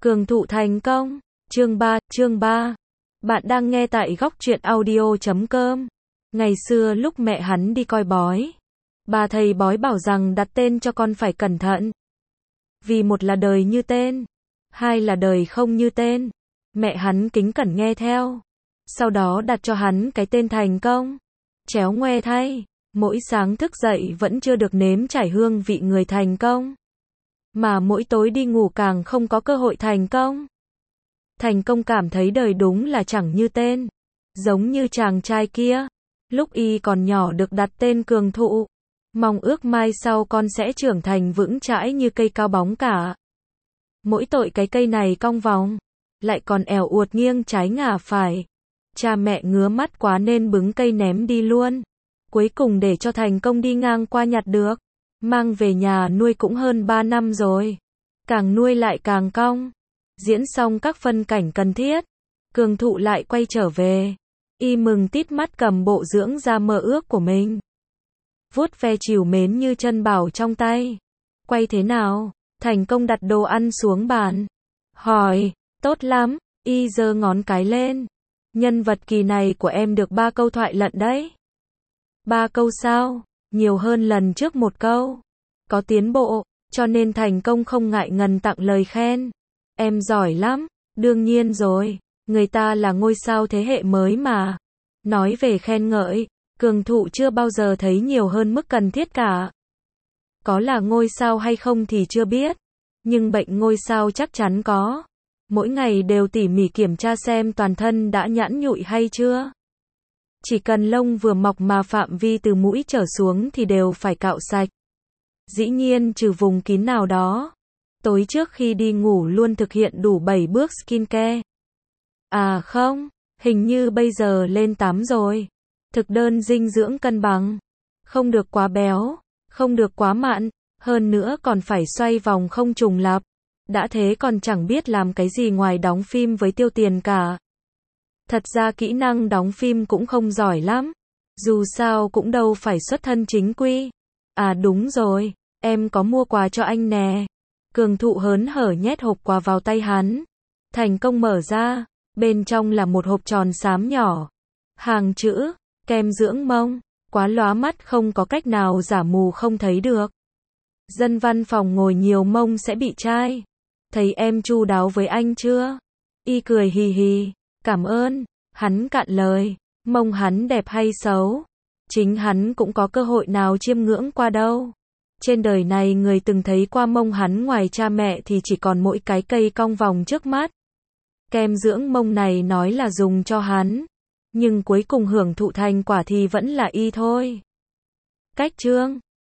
Cường thụ thành công. Chương 3. Bạn đang nghe tại góc truyện audio.com. Ngày xưa lúc mẹ hắn đi coi bói, bà thầy bói bảo rằng đặt tên cho con phải cẩn thận. Vì một là đời như tên, hai là đời không như tên. Mẹ hắn kính cẩn nghe theo. Sau đó đặt cho hắn cái tên Thành Công. Chéo ngoe thay, mỗi sáng thức dậy vẫn chưa được nếm trải hương vị người thành công. Mà mỗi tối đi ngủ càng không có cơ hội thành công. Thành Công cảm thấy đời đúng là chẳng như tên. Giống như chàng trai kia, lúc y còn nhỏ được đặt tên Cường Thụ. Mong ước mai sau con sẽ trưởng thành vững chãi như cây cao bóng cả. Mỗi tội cái cây này cong vòng, lại còn ẻo uột nghiêng trái ngả phải. Cha mẹ ngứa mắt quá nên bứng cây ném đi luôn. Cuối cùng để cho Thành Công đi ngang qua nhặt được. Mang về nhà nuôi cũng hơn 3 năm rồi. Càng nuôi lại càng cong. Diễn xong các phân cảnh cần thiết, Cường Thụ lại quay trở về. Y mừng tít mắt cầm bộ dưỡng da mơ ước của mình. Vuốt ve trìu mến như chân bảo trong tay. Quay thế nào? Thành Công đặt đồ ăn xuống bàn. Hỏi, tốt lắm, y giơ ngón cái lên. Nhân vật kỳ này của em được 3 câu thoại lận đấy. 3 câu sao? Nhiều hơn lần trước 1 câu. Có tiến bộ, cho nên Thành Công không ngại ngần tặng lời khen. Em giỏi lắm, đương nhiên rồi, người ta là ngôi sao thế hệ mới mà. Nói về khen ngợi, Cường Thụ chưa bao giờ thấy nhiều hơn mức cần thiết cả. Có là ngôi sao hay không thì chưa biết, nhưng bệnh ngôi sao chắc chắn có. Mỗi ngày đều tỉ mỉ kiểm tra xem toàn thân đã nhẵn nhụi hay chưa. Chỉ cần lông vừa mọc mà phạm vi từ mũi trở xuống thì đều phải cạo sạch. Dĩ nhiên trừ vùng kín nào đó. Tối trước khi đi ngủ luôn thực hiện đủ 7 bước skincare. À không, hình như bây giờ lên 8 rồi. Thực đơn dinh dưỡng cân bằng. Không được quá béo, không được quá mặn, hơn nữa còn phải xoay vòng không trùng lặp. Đã thế còn chẳng biết làm cái gì ngoài đóng phim với tiêu tiền cả. Thật ra kỹ năng đóng phim cũng không giỏi lắm. Dù sao cũng đâu phải xuất thân chính quy. À đúng rồi, em có mua quà cho anh nè. Cường Thụ hớn hở nhét hộp quà vào tay hắn. Thành Công mở ra, bên trong là một hộp tròn xám nhỏ. Hàng chữ, kem dưỡng mông, quá lóa mắt không có cách nào giả mù không thấy được. Dân văn phòng ngồi nhiều mông sẽ bị chai. Thấy em chu đáo với anh chưa? Y cười hì hì, cảm ơn. Hắn cạn lời, mông hắn đẹp hay xấu? Chính hắn cũng có cơ hội nào chiêm ngưỡng qua đâu. Trên đời này người từng thấy qua mông hắn ngoài cha mẹ thì chỉ còn mỗi cái cây cong vòng trước mắt. Kem dưỡng mông này nói là dùng cho hắn, nhưng cuối cùng hưởng thụ thành quả thì vẫn là y thôi. Cách chương